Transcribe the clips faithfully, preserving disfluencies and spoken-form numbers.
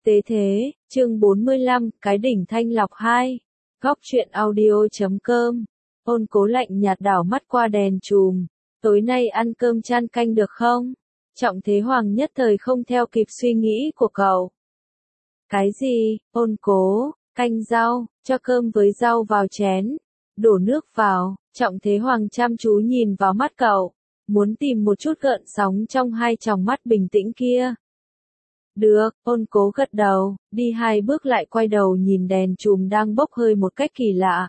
Tế thế, chương bốn mươi lăm, cái đỉnh thanh lọc hai. Góc truyện audio chấm com. Ôn Cố lạnh nhạt đảo mắt qua đèn chùm. Tối nay ăn cơm chan canh được không? Trọng Thế Hoàng nhất thời không theo kịp suy nghĩ của cậu. Cái gì? Ôn Cố, canh rau, cho cơm với rau vào chén. Đổ nước vào, Trọng Thế Hoàng chăm chú nhìn vào mắt cậu. Muốn tìm một chút gợn sóng trong hai tròng mắt bình tĩnh kia. Được, Ôn Cố gật đầu, đi hai bước lại quay đầu nhìn đèn chùm đang bốc hơi một cách kỳ lạ.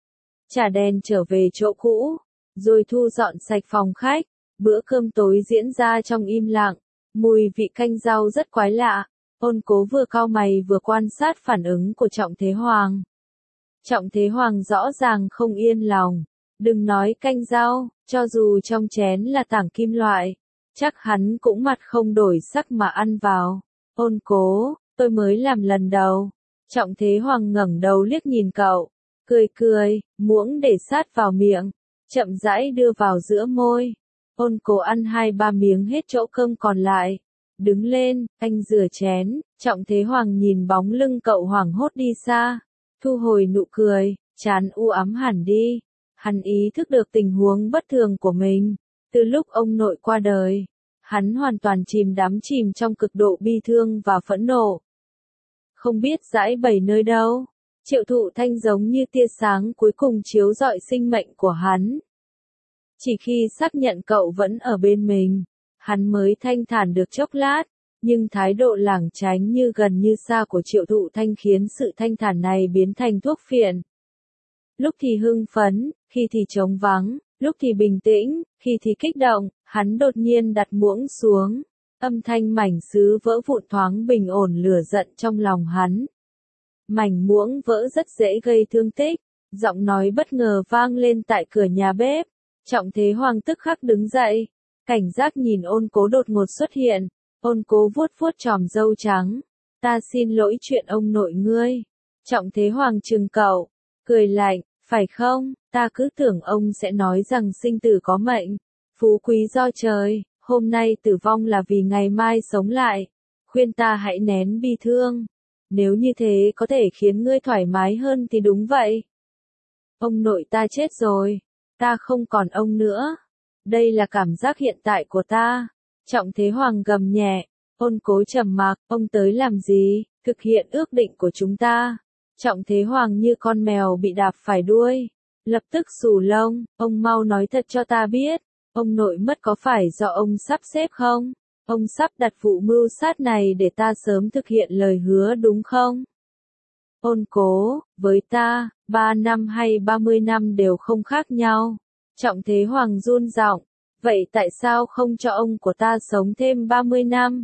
Trả đèn trở về chỗ cũ, rồi thu dọn sạch phòng khách. Bữa cơm tối diễn ra trong im lặng, mùi vị canh rau rất quái lạ. Ôn Cố vừa cau mày vừa quan sát phản ứng của Trọng Thế Hoàng. Trọng Thế Hoàng rõ ràng không yên lòng. Đừng nói canh rau, cho dù trong chén là tảng kim loại, chắc hắn cũng mặt không đổi sắc mà ăn vào. Ôn Cố, tôi mới làm lần đầu. Trọng Thế Hoàng ngẩng đầu liếc nhìn cậu, cười cười, muỗng để sát vào miệng, chậm rãi đưa vào giữa môi. Ôn Cố ăn hai ba miếng hết chỗ cơm còn lại, đứng lên, anh rửa chén. Trọng Thế Hoàng nhìn bóng lưng cậu hoảng hốt đi xa, thu hồi nụ cười, trán u ám hẳn đi. Hắn ý thức được tình huống bất thường của mình. Từ lúc ông nội qua đời, hắn hoàn toàn chìm đắm chìm trong cực độ bi thương và phẫn nộ. Không biết giãi bày nơi đâu, Triệu Thụ Thanh giống như tia sáng cuối cùng chiếu rọi sinh mệnh của hắn. Chỉ khi xác nhận cậu vẫn ở bên mình, hắn mới thanh thản được chốc lát, nhưng thái độ lảng tránh như gần như xa của Triệu Thụ Thanh khiến sự thanh thản này biến thành thuốc phiện. Lúc thì hưng phấn, khi thì trống vắng, lúc thì bình tĩnh, khi thì kích động, hắn đột nhiên đặt muỗng xuống. Âm thanh mảnh sứ vỡ vụn thoáng bình ổn lửa giận trong lòng hắn. Mảnh muỗng vỡ rất dễ gây thương tích, giọng nói bất ngờ vang lên tại cửa nhà bếp. Trọng Thế Hoàng tức khắc đứng dậy, cảnh giác nhìn Ôn Cố đột ngột xuất hiện. Ôn Cố vuốt vuốt chòm râu trắng. Ta xin lỗi chuyện ông nội ngươi. Trọng Thế Hoàng trừng cậu, cười lạnh, phải không? Ta cứ tưởng ông sẽ nói rằng sinh tử có mệnh, phú quý do trời, hôm nay tử vong là vì ngày mai sống lại. Khuyên ta hãy nén bi thương. Nếu như thế có thể khiến ngươi thoải mái hơn thì đúng vậy. Ông nội ta chết rồi, ta không còn ông nữa. Đây là cảm giác hiện tại của ta. Trọng Thế Hoàng gầm nhẹ. Ôn Cố trầm mặc, ông tới làm gì? Thực hiện ước định của chúng ta. Trọng Thế Hoàng như con mèo bị đạp phải đuôi, lập tức xù lông. Ông mau nói thật cho ta biết, ông nội mất có phải do ông sắp xếp không? Ông sắp đặt vụ mưu sát này để ta sớm thực hiện lời hứa đúng không? Ôn Cố, với ta, ba năm hay ba mươi năm đều không khác nhau. Trọng Thế Hoàng run giọng, vậy tại sao không cho ông của ta sống thêm ba mươi năm?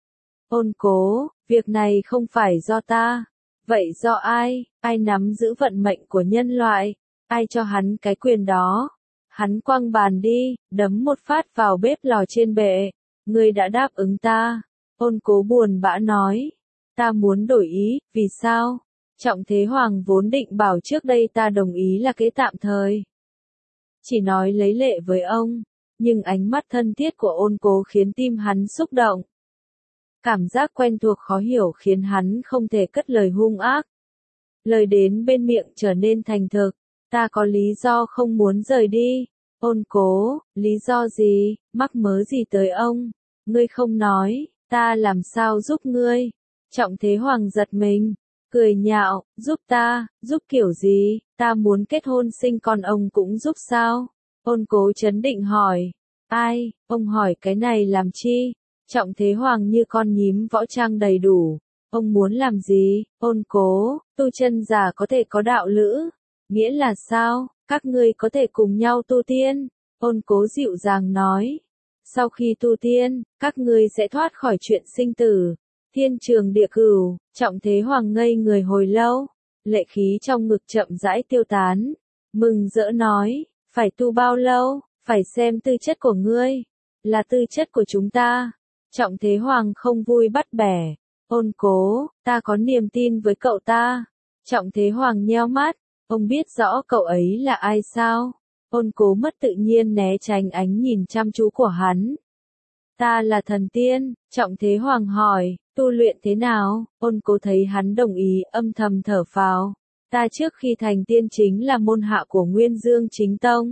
Ôn Cố, việc này không phải do ta. Vậy do ai? Ai nắm giữ vận mệnh của nhân loại? Ai cho hắn cái quyền đó? Hắn quăng bàn đi, đấm một phát vào bếp lò trên bệ. Ngươi đã đáp ứng ta. Ôn Cố buồn bã nói. Ta muốn đổi ý, vì sao? Trọng Thế Hoàng vốn định bảo trước đây ta đồng ý là kế tạm thời. Chỉ nói lấy lệ với ông, nhưng ánh mắt thân thiết của Ôn Cố khiến tim hắn xúc động. Cảm giác quen thuộc khó hiểu khiến hắn không thể cất lời hung ác. Lời đến bên miệng trở nên thành thực. Ta có lý do không muốn rời đi. Ôn Cố, lý do gì? Mắc mớ gì tới ông? Ngươi không nói, ta làm sao giúp ngươi? Trọng Thế Hoàng giật mình, cười nhạo, giúp ta, giúp kiểu gì? Ta muốn kết hôn sinh con ông cũng giúp sao? Ôn Cố trấn định hỏi. Ai? Ông hỏi cái này làm chi? Trọng Thế Hoàng như con nhím võ trang đầy đủ. Ông muốn làm gì? Ôn Cố, tu chân giả có thể có đạo lữ. Nghĩa là sao? Các ngươi có thể cùng nhau tu tiên. Ôn Cố dịu dàng nói. Sau khi tu tiên, các ngươi sẽ thoát khỏi chuyện sinh tử. Thiên trường địa cửu. Trọng Thế Hoàng ngây người hồi lâu. Lệ khí trong ngực chậm rãi tiêu tán. Mừng rỡ nói. Phải tu bao lâu? Phải xem tư chất của ngươi. Là tư chất của chúng ta. Trọng Thế Hoàng không vui bắt bẻ. Ôn Cố, ta có niềm tin với cậu ta. Trọng Thế Hoàng nheo mắt. Ông biết rõ cậu ấy là ai sao? Ôn Cố mất tự nhiên né tránh ánh nhìn chăm chú của hắn. Ta là thần tiên, Trọng Thế Hoàng hỏi, tu luyện thế nào? Ôn cố thấy hắn đồng ý, âm thầm thở phào. Ta trước khi thành tiên chính là môn hạ của Nguyên Dương Chính Tông.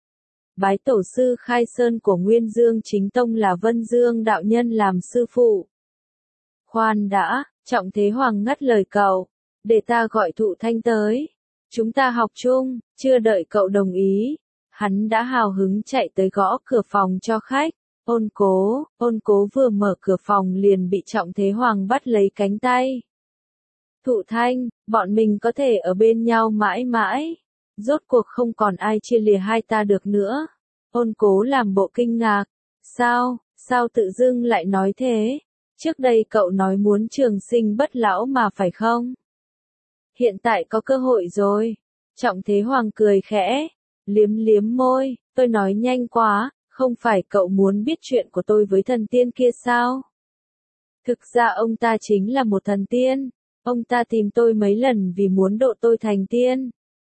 Bái tổ sư khai sơn của Nguyên Dương Chính Tông là Vân Dương đạo nhân làm sư phụ. Khoan đã, Trọng Thế Hoàng ngắt lời cậu, để ta gọi Thụ Thanh tới. Chúng ta học chung, chưa đợi cậu đồng ý. Hắn đã hào hứng chạy tới gõ cửa phòng cho khách. Ôn cố, ôn cố vừa mở cửa phòng liền bị Trọng Thế Hoàng bắt lấy cánh tay. Thụ Thanh, bọn mình có thể ở bên nhau mãi mãi. Rốt cuộc không còn ai chia lìa hai ta được nữa. Ôn cố làm bộ kinh ngạc. Sao, sao tự dưng lại nói thế? Trước đây cậu nói muốn trường sinh bất lão mà phải không? Hiện tại có cơ hội rồi. Trọng Thế Hoàng cười khẽ, liếm liếm môi, tôi nói nhanh quá, không phải cậu muốn biết chuyện của tôi với thần tiên kia sao? Thực ra ông ta chính là một thần tiên, ông ta tìm tôi mấy lần vì muốn độ tôi thành tiên.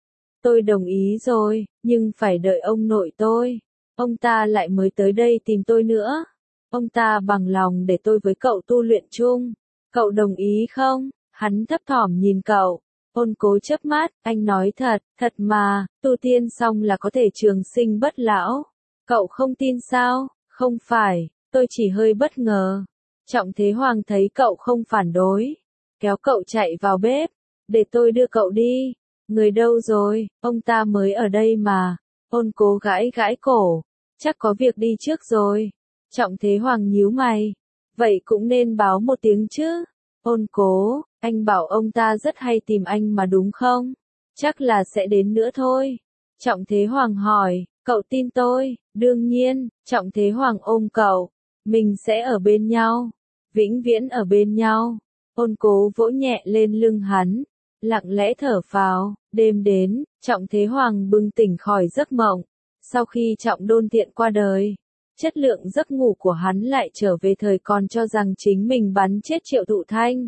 Tôi đồng ý rồi, nhưng phải đợi ông nội tôi. Ông ta lại mới tới đây tìm tôi nữa. Ông ta bằng lòng để tôi với cậu tu luyện chung. Cậu đồng ý không? Hắn thấp thỏm nhìn cậu. Ôn cố chớp mắt, anh nói thật, thật mà, tu tiên xong là có thể trường sinh bất lão. Cậu không tin sao? Không phải, tôi chỉ hơi bất ngờ. Trọng Thế Hoàng thấy cậu không phản đối, kéo cậu chạy vào bếp, để tôi đưa cậu đi. Người đâu rồi, ông ta mới ở đây mà. Ôn cố gãi gãi cổ, chắc có việc đi trước rồi. Trọng Thế Hoàng nhíu mày, vậy cũng nên báo một tiếng chứ. Ôn cố, anh bảo ông ta rất hay tìm anh mà đúng không? Chắc là sẽ đến nữa thôi. Trọng Thế Hoàng hỏi, cậu tin tôi? Đương nhiên, Trọng Thế Hoàng ôm cậu, mình sẽ ở bên nhau, vĩnh viễn ở bên nhau. Ôn cố vỗ nhẹ lên lưng hắn, lặng lẽ thở phào. Đêm đến, Trọng Thế Hoàng bừng tỉnh khỏi giấc mộng. Sau khi Trọng Đôn Thiện qua đời, chất lượng giấc ngủ của hắn lại trở về thời còn cho rằng chính mình bắn chết Triệu Thụ Thanh.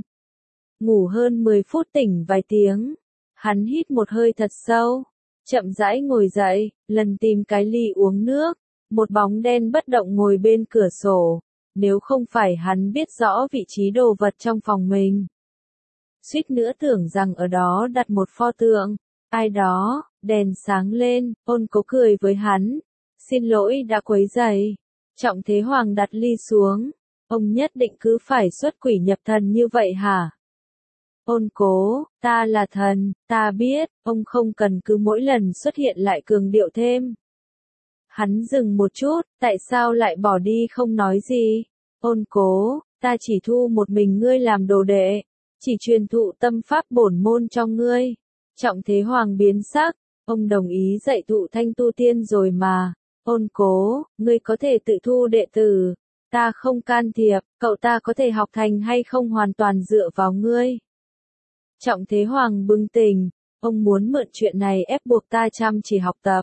Ngủ hơn mười phút tỉnh vài tiếng, hắn hít một hơi thật sâu, chậm rãi ngồi dậy, lần tìm cái ly uống nước, một bóng đen bất động ngồi bên cửa sổ, nếu không phải hắn biết rõ vị trí đồ vật trong phòng mình. Suýt nữa tưởng rằng ở đó đặt một pho tượng, ai đó, đèn sáng lên, ôn cố cười với hắn, xin lỗi đã quấy rầy. Trọng Thế Hoàng đặt ly xuống, ông nhất định cứ phải xuất quỷ nhập thần như vậy hả? Ôn cố, ta là thần, ta biết, ông không cần cứ mỗi lần xuất hiện lại cường điệu thêm. Hắn dừng một chút, tại sao lại bỏ đi không nói gì? Ôn cố, ta chỉ thu một mình ngươi làm đồ đệ, chỉ truyền thụ tâm pháp bổn môn cho ngươi. Trọng Thế Hoàng biến sắc, ông đồng ý dạy Thụ Thanh tu tiên rồi mà. Ôn cố, ngươi có thể tự thu đệ tử, ta không can thiệp, cậu ta có thể học thành hay không hoàn toàn dựa vào ngươi. Trọng Thế Hoàng bừng tỉnh, ông muốn mượn chuyện này ép buộc ta chăm chỉ học tập.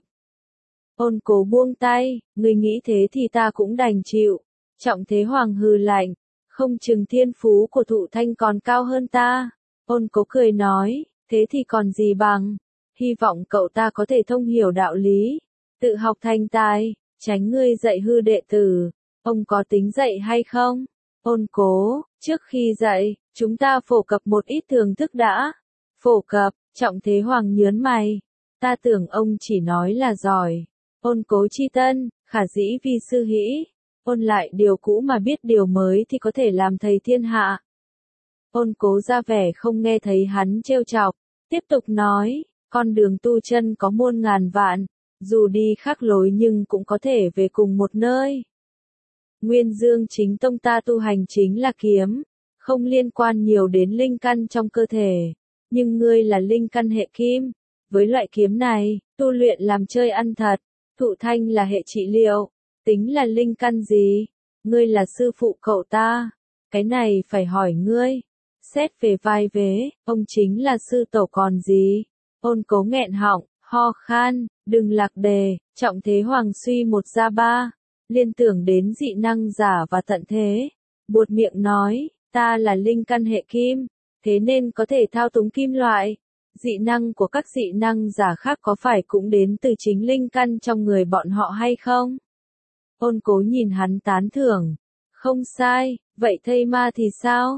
Ôn cố buông tay, ngươi nghĩ thế thì ta cũng đành chịu. Trọng Thế Hoàng hừ lạnh, không chừng thiên phú của Thụ Thanh còn cao hơn ta. Ôn cố cười nói, thế thì còn gì bằng, hy vọng cậu ta có thể thông hiểu đạo lý, tự học thành tài, tránh ngươi dạy hư đệ tử. Ông có tính dạy hay không? Ôn cố, trước khi dạy, chúng ta phổ cập một ít thường thức đã. Phổ cập, Trọng Thế Hoàng nhớn mày. Ta tưởng ông chỉ nói là giỏi. Ôn cố chi tân, khả dĩ vi sư hĩ. Ôn lại điều cũ mà biết điều mới thì có thể làm thầy thiên hạ. Ôn cố ra vẻ không nghe thấy hắn trêu chọc, tiếp tục nói, con đường tu chân có muôn ngàn vạn, dù đi khác lối nhưng cũng có thể về cùng một nơi. Nguyên Dương Chính Tông ta tu hành chính là kiếm, không liên quan nhiều đến linh căn trong cơ thể, nhưng ngươi là linh căn hệ kim, với loại kiếm này, tu luyện làm chơi ăn thật. Thụ Thanh là hệ trị liệu, tính là linh căn gì? Ngươi là sư phụ cậu ta, cái này phải hỏi ngươi. Xét về vai vế, ông chính là sư tổ còn gì? Ôn cố nghẹn họng, ho khan, đừng lạc đề. Trọng Thế Hoàng suy một ra ba, liên tưởng đến dị năng giả và tận thế, buột miệng nói, ta là linh căn hệ kim, thế nên có thể thao túng kim loại. Dị năng của các dị năng giả khác có phải cũng đến từ chính linh căn trong người bọn họ hay không? Ôn cố nhìn hắn tán thưởng, không sai, vậy thây ma thì sao?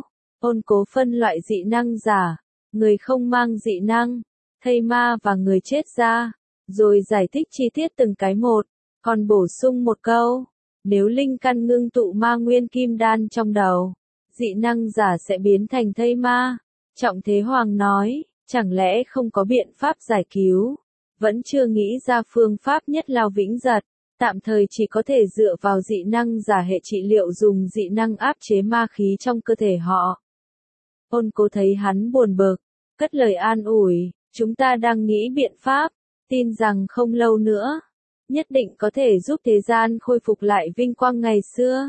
Ôn cố phân loại dị năng giả, người không mang dị năng, thây ma và người chết ra, rồi giải thích chi tiết từng cái một, còn bổ sung một câu, nếu linh căn ngưng tụ ma nguyên kim đan trong đầu, dị năng giả sẽ biến thành thây ma. Trọng Thế Hoàng nói, chẳng lẽ không có biện pháp giải cứu, vẫn chưa nghĩ ra phương pháp nhất lao vĩnh giật, tạm thời chỉ có thể dựa vào dị năng giả hệ trị liệu dùng dị năng áp chế ma khí trong cơ thể họ. Ôn cố thấy hắn buồn bực, cất lời an ủi, chúng ta đang nghĩ biện pháp, tin rằng không lâu nữa, nhất định có thể giúp thế gian khôi phục lại vinh quang ngày xưa.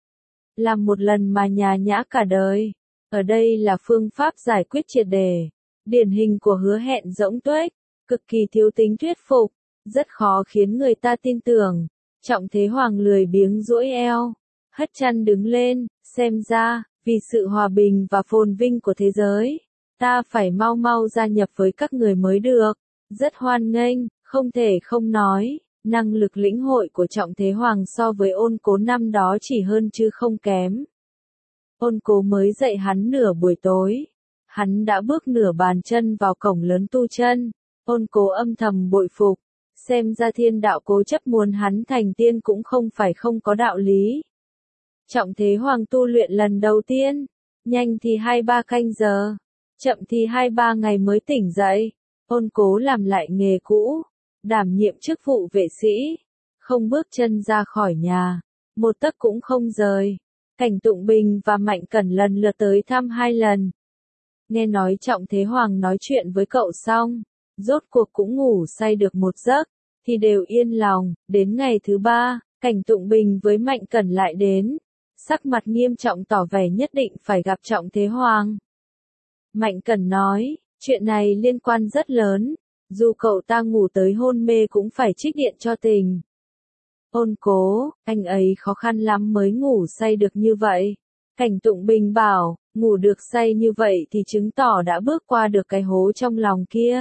Làm một lần mà nhà nhã cả đời, ở đây là phương pháp giải quyết triệt đề, điển hình của hứa hẹn rỗng tuếch, cực kỳ thiếu tính thuyết phục, rất khó khiến người ta tin tưởng. Trọng Thế Hoàng lười biếng duỗi eo, hất chân đứng lên, xem ra, vì sự hòa bình và phồn vinh của thế giới, ta phải mau mau gia nhập với các người mới được. Rất hoan nghênh, không thể không nói, năng lực lĩnh hội của Trọng Thế Hoàng so với Ôn Cố năm đó chỉ hơn chứ không kém. Ôn Cố mới dạy hắn nửa buổi tối, hắn đã bước nửa bàn chân vào cổng lớn tu chân. Ôn Cố âm thầm bội phục, xem ra thiên đạo cố chấp muốn hắn thành tiên cũng không phải không có đạo lý. Trọng Thế Hoàng tu luyện lần đầu tiên, nhanh thì hai ba canh giờ, chậm thì hai ba ngày mới tỉnh dậy. Ôn Cố làm lại nghề cũ, đảm nhiệm chức vụ vệ sĩ, không bước chân ra khỏi nhà, một tấc cũng không rời. Cảnh Tụng Bình và Mạnh Cẩn lần lượt tới thăm hai lần. Nghe nói Trọng Thế Hoàng nói chuyện với cậu xong, rốt cuộc cũng ngủ say được một giấc, thì đều yên lòng. Đến ngày thứ ba, Cảnh Tụng Bình với Mạnh Cẩn lại đến, sắc mặt nghiêm trọng tỏ vẻ nhất định phải gặp Trọng Thế Hoàng. Mạnh Cẩn nói, chuyện này liên quan rất lớn, dù cậu ta ngủ tới hôn mê cũng phải trích điện cho tình. Ôn Cố, anh ấy khó khăn lắm mới ngủ say được như vậy. Cảnh Tụng Bình bảo, ngủ được say như vậy thì chứng tỏ đã bước qua được cái hố trong lòng kia.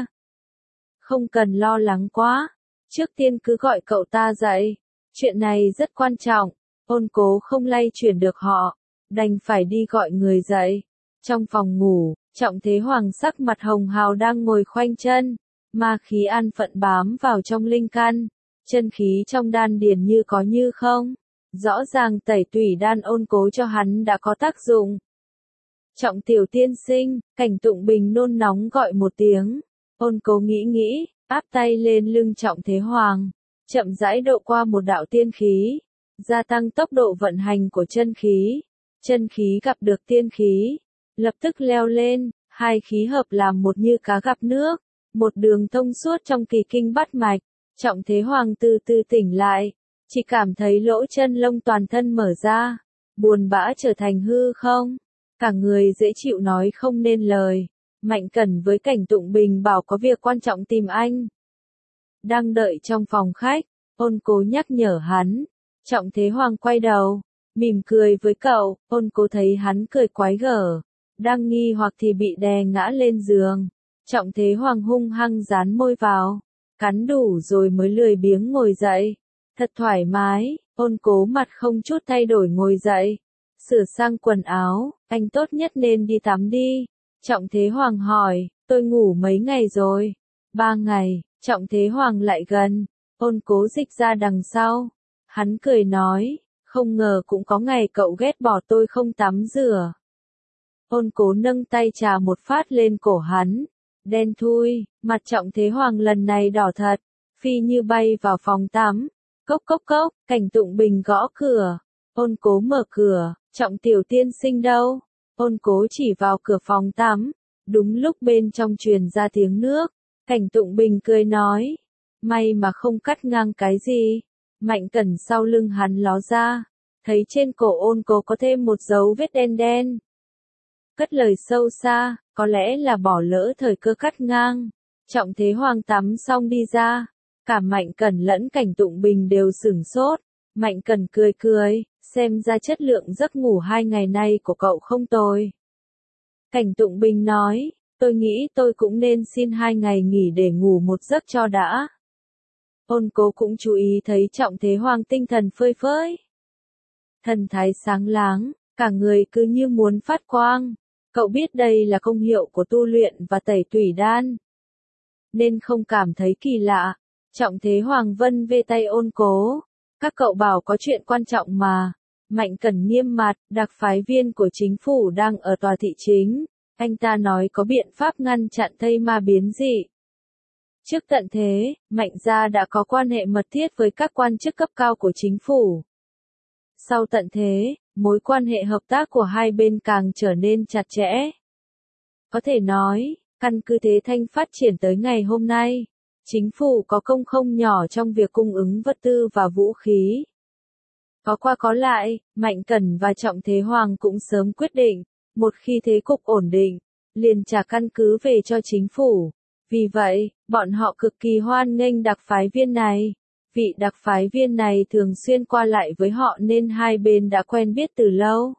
Không cần lo lắng quá, trước tiên cứ gọi cậu ta dậy, chuyện này rất quan trọng. Ôn Cố không lay chuyển được họ, đành phải đi gọi người dậy. Trong phòng ngủ, Trọng Thế Hoàng sắc mặt hồng hào đang ngồi khoanh chân, ma khí an phận bám vào trong linh căn, chân khí trong đan điền như có như không, rõ ràng tẩy tủy đan Ôn Cố cho hắn đã có tác dụng. Trọng tiểu tiên sinh, Cảnh Tụng Bình nôn nóng gọi một tiếng. Ôn Cố nghĩ nghĩ, áp tay lên lưng Trọng Thế Hoàng, chậm rãi độ qua một đạo tiên khí, gia tăng tốc độ vận hành của chân khí. Chân khí gặp được tiên khí, lập tức leo lên, hai khí hợp làm một như cá gặp nước, một đường thông suốt trong kỳ kinh bát mạch. Trọng Thế Hoàng từ từ tỉnh lại, chỉ cảm thấy lỗ chân lông toàn thân mở ra, buồn bã trở thành hư không, cả người dễ chịu nói không nên lời. Mạnh Cẩn với Cảnh Tụng Bình bảo có việc quan trọng tìm anh. Đang đợi trong phòng khách, Ôn Cố nhắc nhở hắn. Trọng Thế Hoàng quay đầu, mỉm cười với cậu. Ôn Cố thấy hắn cười quái gở, đang nghi hoặc thì bị đè ngã lên giường. Trọng Thế Hoàng hung hăng dán môi vào, cắn đủ rồi mới lười biếng ngồi dậy. Thật thoải mái. Ôn Cố mặt không chút thay đổi ngồi dậy, sửa sang quần áo. Anh tốt nhất nên đi tắm đi. Trọng Thế Hoàng hỏi, tôi ngủ mấy ngày rồi? Ba ngày. Trọng Thế Hoàng lại gần, Ôn Cố dịch ra đằng sau. Hắn cười nói, không ngờ cũng có ngày cậu ghét bỏ tôi không tắm rửa. Ôn Cố nâng tay chà một phát lên cổ hắn, đen thui, mặt Trọng Thế Hoàng lần này đỏ thật, phi như bay vào phòng tắm. Cốc cốc cốc, Cảnh Tụng Bình gõ cửa. Ôn Cố mở cửa, Trọng tiểu tiên sinh đâu? Ôn Cố chỉ vào cửa phòng tắm, đúng lúc bên trong truyền ra tiếng nước. Cảnh Tụng Bình cười nói, may mà không cắt ngang cái gì. Mạnh Cẩn sau lưng hắn ló ra, thấy trên cổ Ôn Cố có thêm một dấu vết đen đen. Cất lời sâu xa, có lẽ là bỏ lỡ thời cơ cắt ngang. Trọng Thế Hoàng tắm xong đi ra, cả Mạnh Cẩn lẫn Cảnh Tụng Bình đều sửng sốt. Mạnh Cẩn cười cười, xem ra chất lượng giấc ngủ hai ngày nay của cậu không tồi. Cảnh Tụng Bình nói, tôi nghĩ tôi cũng nên xin hai ngày nghỉ để ngủ một giấc cho đã. Ôn Cố cũng chú ý thấy Trọng Thế Hoàng tinh thần phơi phới, thần thái sáng láng, cả người cứ như muốn phát quang. Cậu biết đây là công hiệu của tu luyện và tẩy tủy đan, nên không cảm thấy kỳ lạ. Trọng Thế Hoàng vân vê tay Ôn Cố. Các cậu bảo có chuyện quan trọng mà. Mạnh Cẩn nghiêm mặt, đặc phái viên của chính phủ đang ở tòa thị chính. Anh ta nói có biện pháp ngăn chặn thây ma biến dị. Trước tận thế, Mạnh gia đã có quan hệ mật thiết với các quan chức cấp cao của chính phủ. Sau tận thế, mối quan hệ hợp tác của hai bên càng trở nên chặt chẽ. Có thể nói, căn cứ Thế Thanh phát triển tới ngày hôm nay, chính phủ có công không nhỏ trong việc cung ứng vật tư và vũ khí. Có qua có lại, Mạnh Cẩn và Trọng Thế Hoàng cũng sớm quyết định, một khi thế cục ổn định, liền trả căn cứ về cho chính phủ. Vì vậy, bọn họ cực kỳ hoan nghênh đặc phái viên này. Vị đặc phái viên này thường xuyên qua lại với họ nên hai bên đã quen biết từ lâu.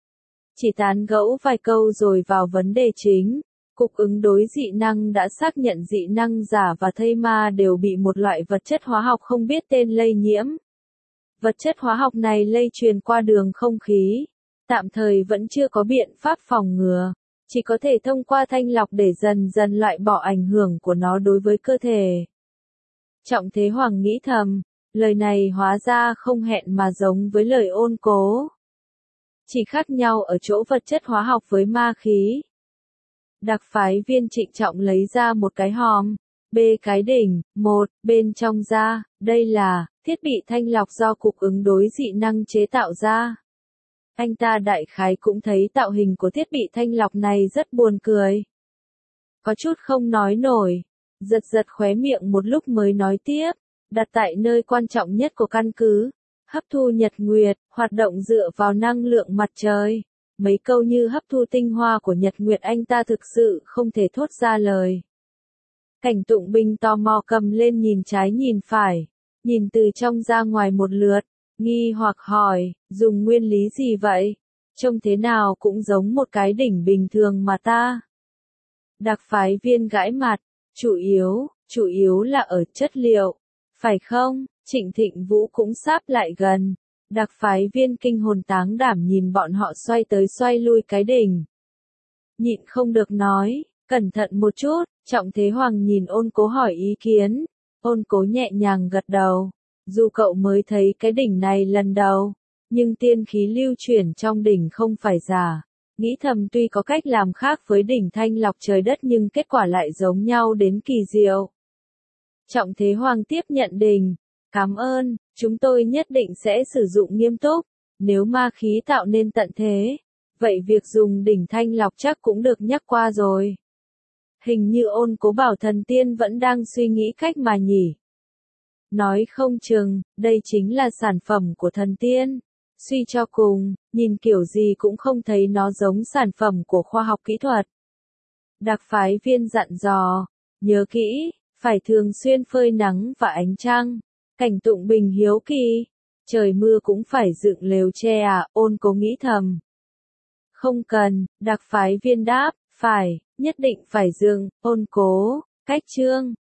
Chỉ tán gẫu vài câu rồi vào vấn đề chính. Cục ứng đối dị năng đã xác nhận dị năng giả và thây ma đều bị một loại vật chất hóa học không biết tên lây nhiễm. Vật chất hóa học này lây truyền qua đường không khí. Tạm thời vẫn chưa có biện pháp phòng ngừa. Chỉ có thể thông qua thanh lọc để dần dần loại bỏ ảnh hưởng của nó đối với cơ thể. Trọng Thế Hoàng nghĩ thầm, lời này hóa ra không hẹn mà giống với lời Ôn Cố. Chỉ khác nhau ở chỗ vật chất hóa học với ma khí. Đặc phái viên trịnh trọng lấy ra một cái hòm, bê cái đỉnh, một, bên trong ra, đây là, thiết bị thanh lọc do Cục ứng đối dị năng chế tạo ra. Anh ta đại khái cũng thấy tạo hình của thiết bị thanh lọc này rất buồn cười. Có chút không nói nổi, giật giật khóe miệng một lúc mới nói tiếp, đặt tại nơi quan trọng nhất của căn cứ, hấp thu nhật nguyệt, hoạt động dựa vào năng lượng mặt trời. Mấy câu như hấp thu tinh hoa của nhật nguyệt anh ta thực sự không thể thốt ra lời. Cảnh Tụng Bình tò mò cầm lên nhìn trái nhìn phải, nhìn từ trong ra ngoài một lượt, nghi hoặc hỏi, dùng nguyên lý gì vậy? Trông thế nào cũng giống một cái đỉnh bình thường mà ta. Đặc phái viên gãi mặt, chủ yếu, chủ yếu là ở chất liệu, phải không? Trịnh Thịnh Vũ cũng sáp lại gần. Đặc phái viên kinh hồn táng đảm nhìn bọn họ xoay tới xoay lui cái đỉnh. Nhịn không được nói, cẩn thận một chút. Trọng Thế Hoàng nhìn Ôn Cố hỏi ý kiến. Ôn Cố nhẹ nhàng gật đầu. Dù cậu mới thấy cái đỉnh này lần đầu, nhưng tiên khí lưu chuyển trong đỉnh không phải giả. Nghĩ thầm tuy có cách làm khác với đỉnh thanh lọc trời đất nhưng kết quả lại giống nhau đến kỳ diệu. Trọng Thế Hoàng tiếp nhận đỉnh. Cảm ơn, chúng tôi nhất định sẽ sử dụng nghiêm túc. Nếu ma khí tạo nên tận thế, vậy việc dùng đỉnh thanh lọc chắc cũng được nhắc qua rồi. Hình như Ôn Cố bảo thần tiên vẫn đang suy nghĩ cách mà nhỉ. Nói không chừng, đây chính là sản phẩm của thần tiên. Suy cho cùng, nhìn kiểu gì cũng không thấy nó giống sản phẩm của khoa học kỹ thuật. Đặc phái viên dặn dò, nhớ kỹ, phải thường xuyên phơi nắng và ánh trăng. Cảnh Tụng Bình hiếu kỳ, trời mưa cũng phải dựng lều tre à? Ôn Cố nghĩ thầm. Không cần, đặc phái viên đáp, phải, nhất định phải dựng. Ôn Cố, cách chương.